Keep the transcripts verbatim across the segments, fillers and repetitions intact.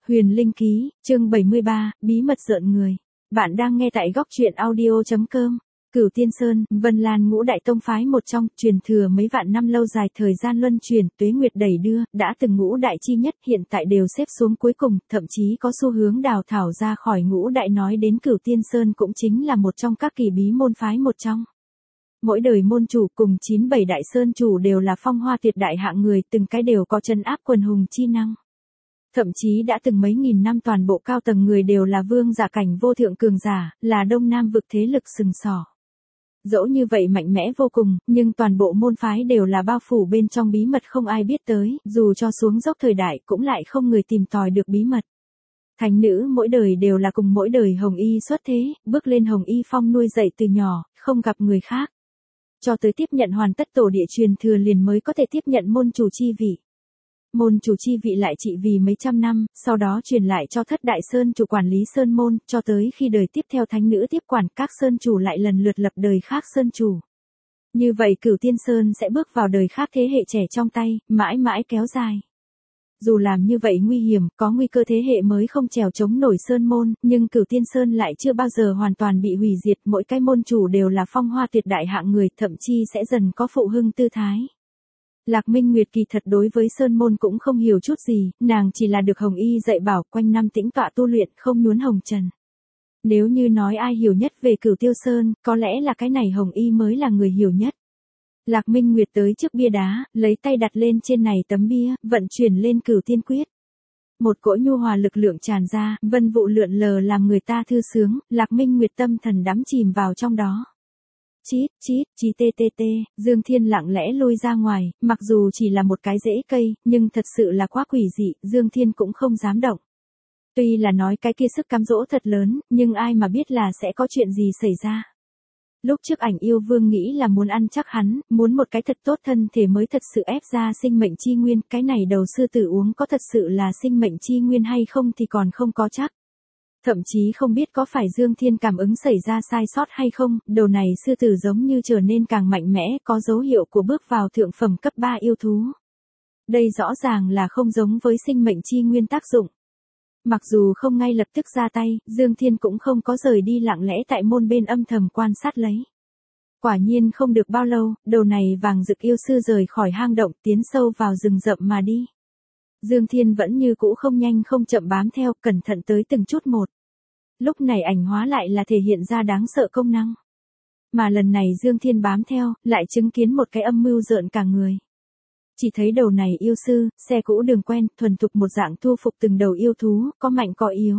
Huyền Linh Ký, chương bảy mươi ba, bí mật rợn người. Bạn đang nghe tại góc truyện audio chấm com. Cửu Tiên Sơn, Vân Lan ngũ đại tông phái một trong, truyền thừa mấy vạn năm lâu dài, thời gian luân chuyển, tuế nguyệt đẩy đưa, đã từng ngũ đại chi nhất, hiện tại đều xếp xuống cuối cùng, thậm chí có xu hướng đào thải ra khỏi ngũ đại. Nói đến Cửu Tiên Sơn cũng chính là một trong các kỳ bí môn phái một trong. Mỗi đời môn chủ cùng chín bảy đại sơn chủ đều là phong hoa tuyệt đại hạng người, từng cái đều có trấn áp quần hùng chi năng. Thậm chí đã từng mấy nghìn năm toàn bộ cao tầng người đều là vương giả cảnh vô thượng cường giả, là Đông Nam vực thế lực sừng sỏ. Dẫu như vậy mạnh mẽ vô cùng, nhưng toàn bộ môn phái đều là bao phủ bên trong bí mật không ai biết tới, dù cho xuống dốc thời đại cũng lại không người tìm tòi được bí mật. Thánh nữ mỗi đời đều là cùng mỗi đời Hồng Y xuất thế, bước lên Hồng Y phong nuôi dạy từ nhỏ, không gặp người khác. Cho tới tiếp nhận hoàn tất tổ địa truyền thừa liền mới có thể tiếp nhận môn chủ chi vị. Môn chủ chi vị lại trị vì mấy trăm năm, sau đó truyền lại cho thất đại sơn chủ quản lý sơn môn, cho tới khi đời tiếp theo thánh nữ tiếp quản, các sơn chủ lại lần lượt lập đời khác sơn chủ. Như vậy Cửu Tiên Sơn sẽ bước vào đời khác thế hệ trẻ trong tay, mãi mãi kéo dài. Dù làm như vậy nguy hiểm, có nguy cơ thế hệ mới không trèo chống nổi sơn môn, nhưng Cửu Tiên Sơn lại chưa bao giờ hoàn toàn bị hủy diệt, mỗi cái môn chủ đều là phong hoa tuyệt đại hạng người, thậm chí sẽ dần có phụ hưng tư thái. Lạc Minh Nguyệt kỳ thật đối với sơn môn cũng không hiểu chút gì, nàng chỉ là được Hồng Y dạy bảo, quanh năm tĩnh tọa tu luyện, không nhuốm hồng trần. Nếu như nói ai hiểu nhất về Cửu Tiêu Sơn, có lẽ là cái này Hồng Y mới là người hiểu nhất. Lạc Minh Nguyệt tới trước bia đá, lấy tay đặt lên trên này tấm bia, vận chuyển lên Cửu Tiên Quyết. Một cỗ nhu hòa lực lượng tràn ra, vân vụ lượn lờ làm người ta thư sướng, Lạc Minh Nguyệt tâm thần đắm chìm vào trong đó. Chít, chít, chí tê tê tê, Dương Thiên lặng lẽ lui ra ngoài, mặc dù chỉ là một cái rễ cây, nhưng thật sự là quá quỷ dị, Dương Thiên cũng không dám động. Tuy là nói cái kia sức cám dỗ thật lớn, nhưng ai mà biết là sẽ có chuyện gì xảy ra. Lúc trước Ảnh Yêu Vương nghĩ là muốn ăn chắc hắn, muốn một cái thật tốt thân thể mới thật sự ép ra sinh mệnh chi nguyên, cái này đầu sư tử uống có thật sự là sinh mệnh chi nguyên hay không thì còn không có chắc. Thậm chí không biết có phải Dương Thiên cảm ứng xảy ra sai sót hay không, đầu này sư tử giống như trở nên càng mạnh mẽ, có dấu hiệu của bước vào thượng phẩm cấp ba yêu thú. Đây rõ ràng là không giống với sinh mệnh chi nguyên tác dụng. Mặc dù không ngay lập tức ra tay, Dương Thiên cũng không có rời đi, lặng lẽ tại môn bên âm thầm quan sát lấy. Quả nhiên không được bao lâu, đầu này vàng rực yêu sư rời khỏi hang động, tiến sâu vào rừng rậm mà đi. Dương Thiên vẫn như cũ không nhanh không chậm bám theo, cẩn thận tới từng chút một. Lúc này ảnh hóa lại là thể hiện ra đáng sợ công năng. Mà lần này Dương Thiên bám theo, lại chứng kiến một cái âm mưu rợn cả người. Chỉ thấy đầu này yêu sư, xe cũ đường quen, thuần thục một dạng thu phục từng đầu yêu thú, có mạnh có yếu.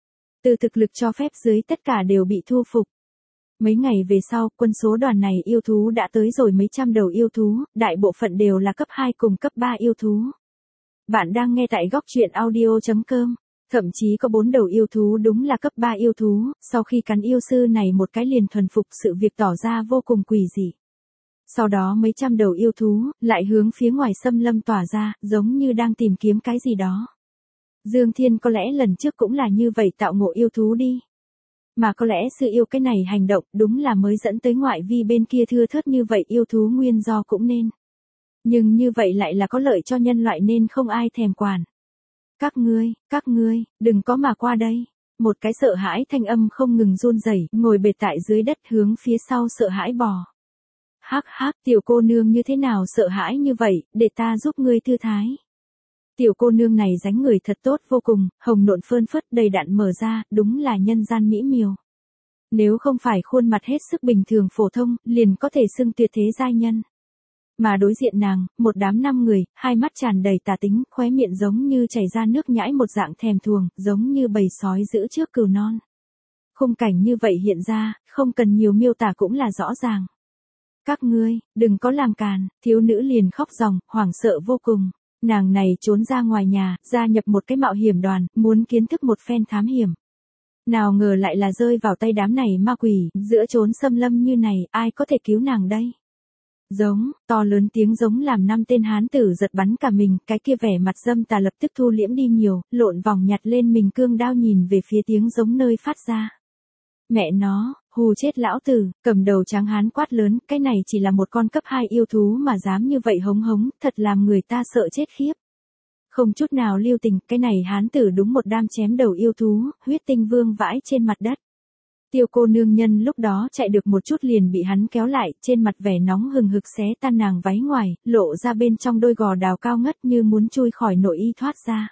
Từ thực lực cho phép dưới tất cả đều bị thu phục. Mấy ngày về sau, quân số đoàn này yêu thú đã tới rồi mấy trăm đầu yêu thú, đại bộ phận đều là cấp hai cùng cấp ba yêu thú. Bạn đang nghe tại góc truyện audio chấm com. Thậm chí có bốn đầu yêu thú đúng là cấp ba yêu thú, sau khi cắn yêu sư này một cái liền thuần phục, sự việc tỏ ra vô cùng quỷ dị. Sau đó mấy trăm đầu yêu thú, lại hướng phía ngoài xâm lâm tỏa ra, giống như đang tìm kiếm cái gì đó. Dương Thiên có lẽ lần trước cũng là như vậy tạo ngộ yêu thú đi. Mà có lẽ sự yêu cái này hành động đúng là mới dẫn tới ngoại vi bên kia thưa thớt như vậy yêu thú nguyên do cũng nên. Nhưng như vậy lại là có lợi cho nhân loại nên không ai thèm quản. Các ngươi, các ngươi, đừng có mà qua đây. Một cái sợ hãi thanh âm không ngừng run rẩy, ngồi bệt tại dưới đất hướng phía sau sợ hãi bò. Hắc hắc, tiểu cô nương như thế nào sợ hãi như vậy, để ta giúp ngươi thư thái. Tiểu cô nương này dáng người thật tốt vô cùng, hồng nộn phơn phớt đầy đặn mở ra, đúng là nhân gian mỹ miều. Nếu không phải khuôn mặt hết sức bình thường phổ thông, liền có thể xưng tuyệt thế giai nhân. Mà đối diện nàng, một đám năm người, hai mắt tràn đầy tà tính, khóe miệng giống như chảy ra nước nhãi một dạng thèm thuồng, giống như bầy sói giữ trước cừu non. Khung cảnh như vậy hiện ra, không cần nhiều miêu tả cũng là rõ ràng. Các ngươi, đừng có làm càn, thiếu nữ liền khóc ròng, hoảng sợ vô cùng. Nàng này trốn ra ngoài nhà, gia nhập một cái mạo hiểm đoàn, muốn kiến thức một phen thám hiểm. Nào ngờ lại là rơi vào tay đám này ma quỷ, giữa chốn xâm lâm như này, ai có thể cứu nàng đây? Giống, to lớn tiếng giống làm năm tên hán tử giật bắn cả mình, cái kia vẻ mặt dâm tà lập tức thu liễm đi nhiều, lộn vòng nhặt lên mình cương đao nhìn về phía tiếng giống nơi phát ra. Mẹ nó, hù chết lão tử, cầm đầu tráng hán quát lớn, cái này chỉ là một con cấp hai yêu thú mà dám như vậy hống hống, thật làm người ta sợ chết khiếp. Không chút nào lưu tình, cái này hán tử đúng một đam chém đầu yêu thú, huyết tinh vương vãi trên mặt đất. Tiêu cô nương nhân lúc đó chạy được một chút liền bị hắn kéo lại, trên mặt vẻ nóng hừng hực xé tan nàng váy ngoài, lộ ra bên trong đôi gò đào cao ngất như muốn chui khỏi nội y thoát ra.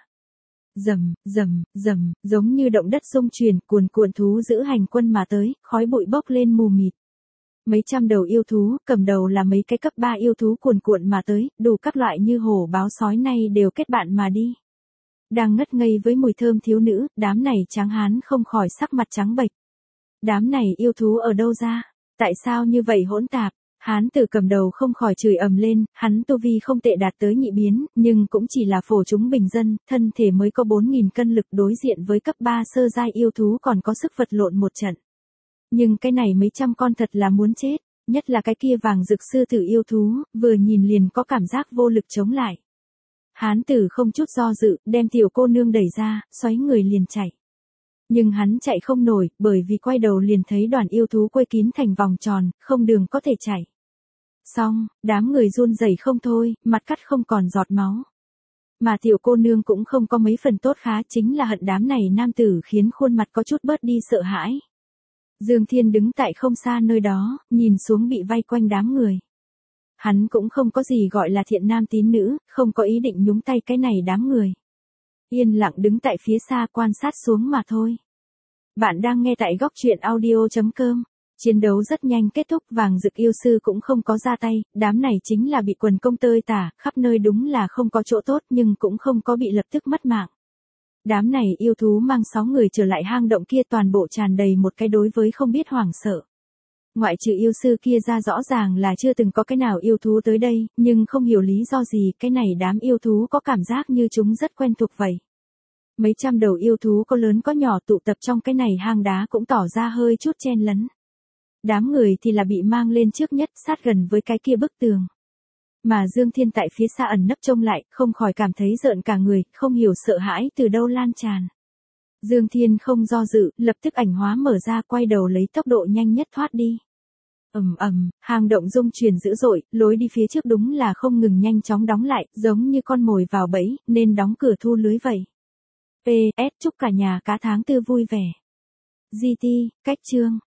Rầm, rầm, rầm, giống như động đất xung truyền, cuồn cuộn thú giữ hành quân mà tới, khói bụi bốc lên mù mịt. Mấy trăm đầu yêu thú, cầm đầu là mấy cái cấp ba yêu thú cuồn cuộn mà tới, đủ các loại như hổ báo sói nay đều kết bạn mà đi. Đang ngất ngây với mùi thơm thiếu nữ, đám này tráng hán không khỏi sắc mặt trắng bệch. Đám này yêu thú ở đâu ra? Tại sao như vậy hỗn tạp? Hán tử cầm đầu không khỏi chửi ầm lên, hắn tu vi không tệ đạt tới nhị biến, nhưng cũng chỉ là phổ chúng bình dân, thân thể mới có bốn nghìn cân lực đối diện với cấp ba sơ giai yêu thú còn có sức vật lộn một trận. Nhưng cái này mấy trăm con thật là muốn chết, nhất là cái kia vàng rực sư tử yêu thú, vừa nhìn liền có cảm giác vô lực chống lại. Hán tử không chút do dự, đem tiểu cô nương đẩy ra, xoáy người liền chạy. Nhưng hắn chạy không nổi, bởi vì quay đầu liền thấy đoàn yêu thú quây kín thành vòng tròn, không đường có thể chạy. Xong, đám người run rẩy không thôi, mặt cắt không còn giọt máu. Mà tiểu cô nương cũng không có mấy phần tốt khá, chính là hận đám này nam tử khiến khuôn mặt có chút bớt đi sợ hãi. Dương Thiên đứng tại không xa nơi đó, nhìn xuống bị vây quanh đám người. Hắn cũng không có gì gọi là thiện nam tín nữ, không có ý định nhúng tay cái này đám người. Yên lặng đứng tại phía xa quan sát xuống mà thôi. Bạn đang nghe tại góc truyện audio chấm com. Chiến đấu rất nhanh kết thúc, vàng rực yêu sư cũng không có ra tay, đám này chính là bị quần công tơi tả, khắp nơi đúng là không có chỗ tốt nhưng cũng không có bị lập tức mất mạng. Đám này yêu thú mang sáu người trở lại hang động kia toàn bộ tràn đầy một cái đối với không biết hoảng sợ. Ngoại trừ yêu sư kia ra rõ ràng là chưa từng có cái nào yêu thú tới đây, nhưng không hiểu lý do gì cái này đám yêu thú có cảm giác như chúng rất quen thuộc vậy. Mấy trăm đầu yêu thú có lớn có nhỏ tụ tập trong cái này hang đá cũng tỏ ra hơi chút chen lấn. Đám người thì là bị mang lên trước nhất sát gần với cái kia bức tường. Mà Dương Thiên tại phía xa ẩn nấp trông lại, không khỏi cảm thấy rợn cả người, không hiểu sợ hãi từ đâu lan tràn. Dương Thiên không do dự, lập tức ảnh hóa mở ra quay đầu lấy tốc độ nhanh nhất thoát đi. Ầm ầm, hang động rung chuyển dữ dội, lối đi phía trước đúng là không ngừng nhanh chóng đóng lại, giống như con mồi vào bẫy, nên đóng cửa thu lưới vậy. pê ét chúc cả nhà cá tháng tư vui vẻ. giê tê, cách chương.